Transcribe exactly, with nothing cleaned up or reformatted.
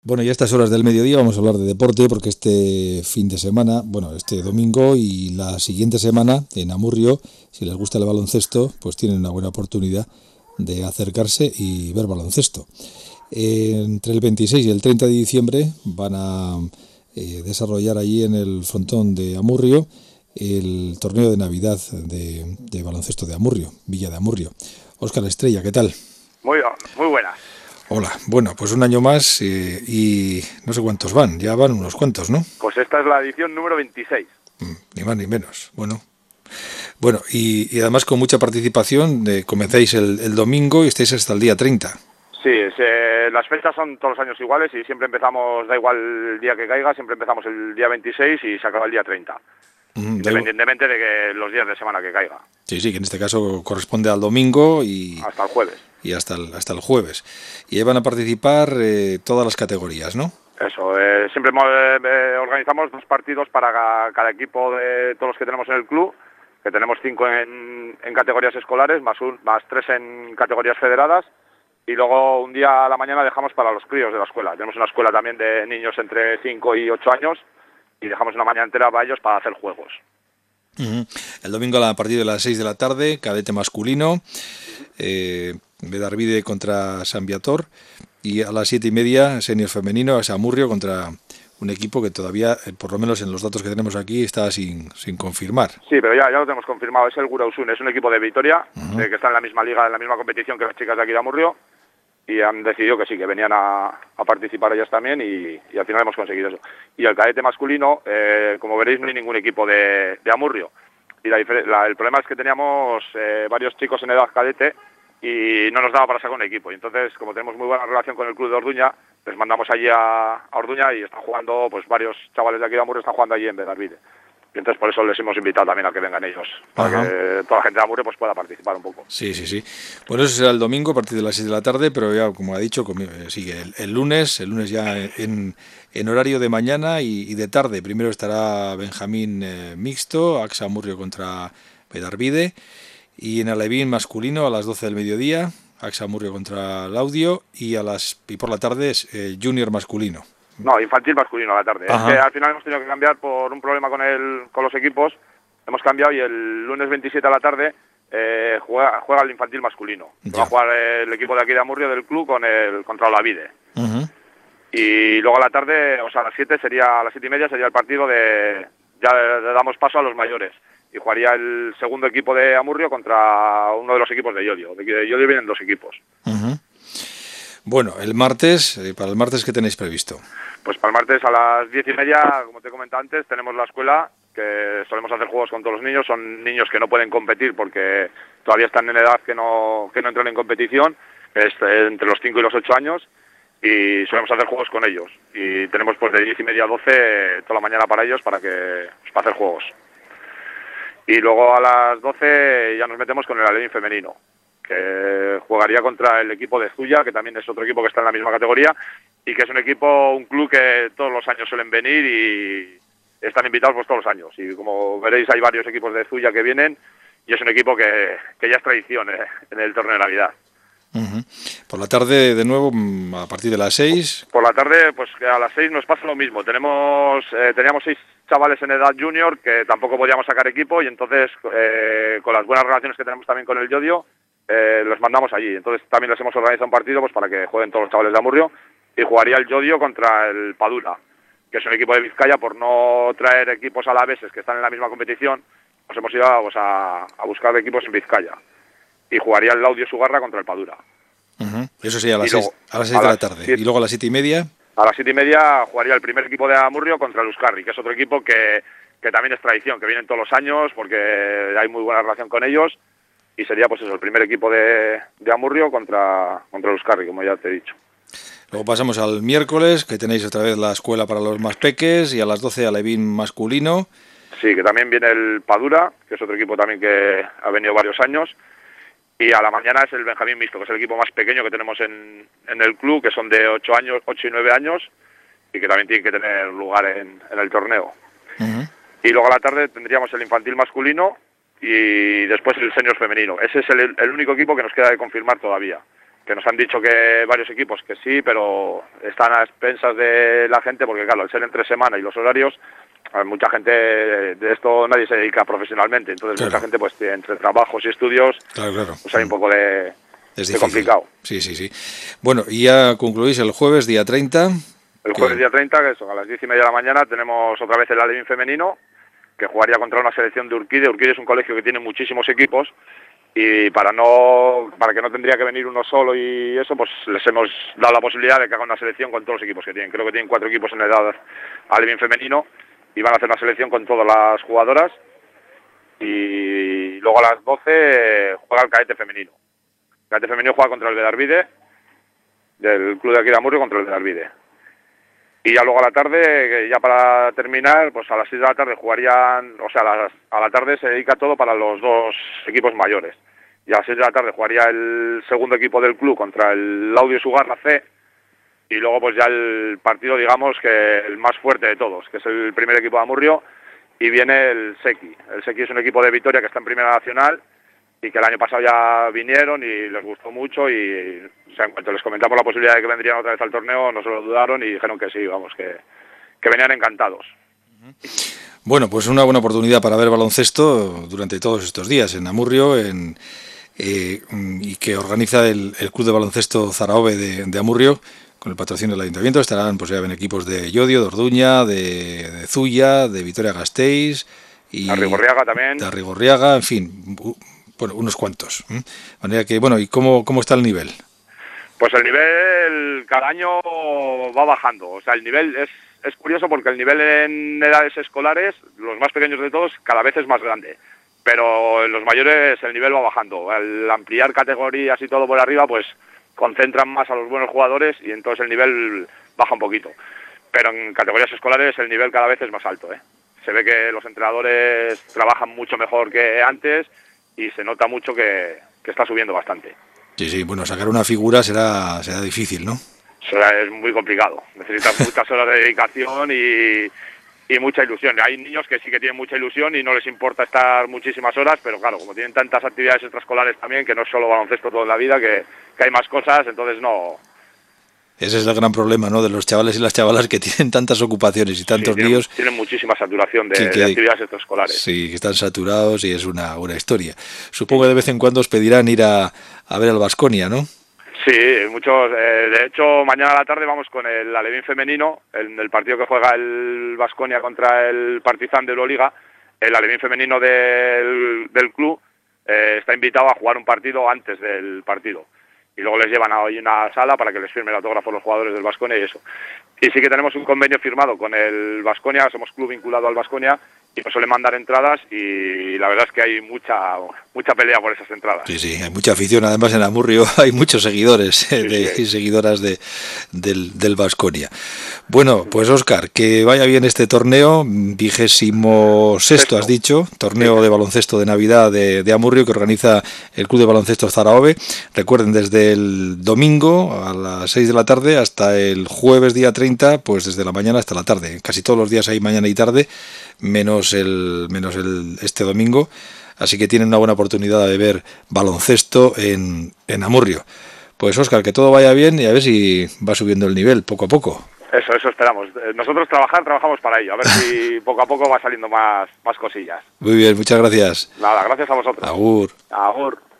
Bueno, y a estas horas del mediodía vamos a hablar de deporte porque este fin de semana, bueno, este domingo y la siguiente semana en Amurrio, si les gusta el baloncesto, pues tienen una buena oportunidad de acercarse y ver baloncesto. Eh, entre el veintiséis y el treinta de diciembre van a eh, desarrollar allí en el frontón de Amurrio el torneo de Navidad de, de baloncesto de Amurrio, Villa de Amurrio. Óscar Estrella, ¿qué tal? Muy, muy buenas. Hola, bueno, pues un año más eh, y no sé cuántos van, ya van unos cuantos, ¿no? Pues esta es la edición número veintiséis. Mm, ni más ni menos, bueno. Bueno, y, y además con mucha participación, de, comenzáis el, el domingo y estáis hasta el día treinta. Sí, se, las fechas son todos los años iguales y siempre empezamos, da igual el día que caiga, siempre empezamos el día veintiséis y se acaba el día treinta. Mm, independientemente de que los días de semana que caiga. Sí, sí, que en este caso corresponde al domingo y... Hasta el jueves. Y hasta el, hasta el jueves. Y ahí van a participar eh, todas las categorías, ¿no? Eso, eh, siempre eh, organizamos dos partidos para cada, cada equipo de todos los que tenemos en el club, que tenemos cinco en, en categorías escolares, más, un, más tres en categorías federadas, y luego un día a la mañana dejamos para los críos de la escuela. Tenemos una escuela también de niños entre cinco y ocho años, y dejamos una mañana entera para ellos para hacer juegos. Uh-huh. El domingo a partir de las seis de la tarde, cadete masculino, eh, Bedarvide contra San Viator, y a las siete y media, senior femenino, es Amurrio contra un equipo que todavía, eh, por lo menos en los datos que tenemos aquí, está sin, sin confirmar. Sí, pero ya, ya lo tenemos confirmado, es el Gurausun, es un equipo de Vitoria, uh-huh. eh, que está en la misma liga, en la misma competición que las chicas de aquí de Amurrio, y han decidido que sí, que venían a, a participar ellas también, y, y al final hemos conseguido eso. Y el cadete masculino, eh, como veréis, no hay ningún equipo de, de Amurrio, y la, la, el problema es que teníamos eh, varios chicos en edad cadete, y no nos daba para sacar un equipo, y entonces, como tenemos muy buena relación con el club de Orduña, les mandamos allí a, a Orduña y están jugando, pues varios chavales de aquí de Amurrio están jugando allí en Bedarvide. Y entonces por eso les hemos invitado también a que vengan ellos, para Ajá. que toda la gente de Amurrio pues pueda participar un poco. Sí, sí, sí. Bueno, eso será el domingo a partir de las seis de la tarde, pero ya, como ha dicho, sigue el, el lunes, el lunes ya en, en horario de mañana y, y de tarde. Primero estará Benjamín eh, mixto, Axa Amurrio contra Bedarvide, y en Alevín masculino a las doce del mediodía, Axa Amurrio contra Laudio, y a las y por la tarde es eh, junior masculino. No, infantil masculino a la tarde. Ajá. Es que al final hemos tenido que cambiar por un problema con el con los equipos. Hemos cambiado y el lunes veintisiete a la tarde eh, juega, juega el infantil masculino. Va a jugar el equipo de aquí de Amurrio del club con el contra Olavide. Uh-huh. Y luego a la tarde, o sea, a las siete sería a las siete y media sería el partido de ya le, le damos paso a los mayores. Y jugaría el segundo equipo de Amurrio contra uno de los equipos de Llodio. De Llodio vienen dos equipos. Uh-huh. Bueno, el martes, eh, para el martes, ¿qué tenéis previsto? Pues para el martes a las diez y media, como te he comentado antes, tenemos la escuela, que solemos hacer juegos con todos los niños. Son niños que no pueden competir porque todavía están en edad que no, que no entran en competición, es entre los cinco y los ocho años, y solemos hacer juegos con ellos. Y tenemos pues de diez y media a doce toda la mañana para ellos para, que, pues, para hacer juegos. Y luego a las doce ya nos metemos con el Alevín femenino, que jugaría contra el equipo de Zuya, que también es otro equipo que está en la misma categoría, y que es un equipo, un club que todos los años suelen venir y están invitados pues todos los años. Y como veréis hay varios equipos de Zuya que vienen, y es un equipo que, que ya es tradición eh, en el torneo de Navidad. Uh-huh. Por la tarde, de nuevo, a partir de las seis. Por la tarde, pues a las seis nos pasa lo mismo. Tenemos eh, teníamos seis chavales en edad junior que tampoco podíamos sacar equipo, y entonces eh, con las buenas relaciones que tenemos también con el Llodio, eh, los mandamos allí. Entonces también les hemos organizado un partido pues para que jueguen todos los chavales de Amurrio, y jugaría el Llodio contra el Padura, que es un equipo de Vizcaya. Por no traer equipos alaveses que están en la misma competición, nos hemos ido pues, a, a buscar equipos en Vizcaya. Y jugaría el Laudio Sugarra contra el Padura. Uh-huh. Eso sería a las seis de la tarde. Siete, y luego a las siete y media. A las siete y media jugaría el primer equipo de Amurrio contra el Euskarri, que es otro equipo que, que también es tradición, que vienen todos los años porque hay muy buena relación con ellos. Y sería pues eso, el primer equipo de, de Amurrio contra, contra el Euskarri, como ya te he dicho. Luego pasamos al miércoles, que tenéis otra vez la escuela para los más peques, y a las doce Alevín masculino. Sí, que también viene el Padura, que es otro equipo también que ha venido varios años. Y a la mañana es el Benjamín mixto, que es el equipo más pequeño que tenemos en, en el club, que son de ocho años, ocho y nueve años, y que también tienen que tener lugar en, en el torneo. Uh-huh. Y luego a la tarde tendríamos el infantil masculino y después el senior femenino. Ese es el, el único equipo que nos queda de confirmar todavía, que que nos han dicho que varios equipos que sí, pero están a expensas de la gente, porque claro, al ser entre semana y los horarios, mucha gente de esto nadie se dedica profesionalmente, entonces claro. Mucha gente pues entre trabajos y estudios, claro, claro. Pues hay un poco de, de complicado. Sí, sí, sí. Bueno, y ya concluís el jueves, día treinta. El jueves, que... día treinta, que son a las diez y media de la mañana, tenemos otra vez el Alevín femenino, que jugaría contra una selección de Urquide. Urquide es un colegio que tiene muchísimos equipos, y para no para que no tendría que venir uno solo y eso, pues les hemos dado la posibilidad de que hagan una selección con todos los equipos que tienen. Creo que tienen cuatro equipos en la edad alevín femenino y van a hacer una selección con todas las jugadoras, y luego a las doce juega el cadete femenino. El cadete femenino juega contra el Bedarvide, del club de aquí de Amurrio, contra el Bedarvide. Y ya luego a la tarde, ya para terminar, pues a las seis de la tarde jugarían, o sea, a, las, a la tarde se dedica todo para los dos equipos mayores. Y a las seis de la tarde jugaría el segundo equipo del club contra el Laudio Sugarra C, y luego pues ya el partido, digamos, que el más fuerte de todos, que es el primer equipo de Amurrio, y viene el Sequi. El Sequi es un equipo de Vitoria que está en Primera Nacional, y que el año pasado ya vinieron y les gustó mucho, y o sea, en cuanto les comentamos la posibilidad de que vendrían otra vez al torneo, no se lo dudaron y dijeron que sí, vamos, que, que venían encantados. Bueno, pues una buena oportunidad para ver baloncesto durante todos estos días en Amurrio, en, eh, y que organiza el, el Club de Baloncesto Zaraove de, de Amurrio, con el patrocinio del Ayuntamiento. Estarán, pues ya ven, equipos de Llodio, de Orduña, de, de Zuya, de Vitoria-Gasteiz, y de Arrigorriaga también. De Arrigorriaga, en fin, bueno, unos cuantos. De manera que, bueno, ¿y cómo, cómo está el nivel? Pues el nivel cada año va bajando. O sea, el nivel es, es curioso porque el nivel en edades escolares, los más pequeños de todos, cada vez es más grande. Pero en los mayores el nivel va bajando. Al ampliar categorías y todo por arriba, pues concentran más a los buenos jugadores y entonces el nivel baja un poquito. Pero en categorías escolares el nivel cada vez es más alto, ¿eh? Se ve que los entrenadores trabajan mucho mejor que antes y se nota mucho que, que está subiendo bastante. Sí, sí, bueno, sacar una figura será será difícil, ¿no? Será, es muy complicado. Necesitas muchas horas de dedicación y, y mucha ilusión. Hay niños que sí que tienen mucha ilusión y no les importa estar muchísimas horas, pero claro, como tienen tantas actividades extraescolares también, que no es solo baloncesto toda la vida, que, que hay más cosas, entonces no... Ese es el gran problema, ¿no?, de los chavales y las chavalas, que tienen tantas ocupaciones y tantos sí, tienen, líos. Tienen muchísima saturación de, que, que, de actividades extraescolares. Sí, que están saturados y es una, una historia. Supongo que de vez en cuando os pedirán ir a, a ver al Baskonia, ¿no? Sí, muchos. Eh, de hecho, mañana a la tarde vamos con el Alevín femenino, en el partido que juega el Baskonia contra el Partizan de Euroliga. El Alevín femenino del, del club eh, está invitado a jugar un partido antes del partido. Y luego les llevan a hoy una sala para que les firme el autógrafo los jugadores del Baskonia y eso. Y sí que tenemos un convenio firmado con el Baskonia, somos club vinculado al Baskonia, y nos suelen mandar entradas y la verdad es que hay mucha mucha pelea por esas entradas. Sí, sí, hay mucha afición, además en Amurrio hay muchos seguidores eh, sí, de, sí. y seguidoras de, del, del Baskonia. Bueno, pues Óscar, que vaya bien este torneo, vigésimo sexto has dicho, torneo sí. de baloncesto de Navidad de, de Amurrio que organiza el Club de Baloncesto Zaraove. Recuerden, desde el domingo a las seis de la tarde hasta el jueves día treinta, pues desde la mañana hasta la tarde. Casi todos los días hay mañana y tarde, menos el menos el este domingo, así que tienen una buena oportunidad de ver baloncesto en, en Amurrio. Pues Óscar, que todo vaya bien y a ver si va subiendo el nivel poco a poco. Eso, eso esperamos. Nosotros trabajar, trabajamos para ello, a ver si poco a poco va saliendo más, más cosillas. Muy bien, muchas gracias. Nada, gracias a vosotros. Agur. Agur.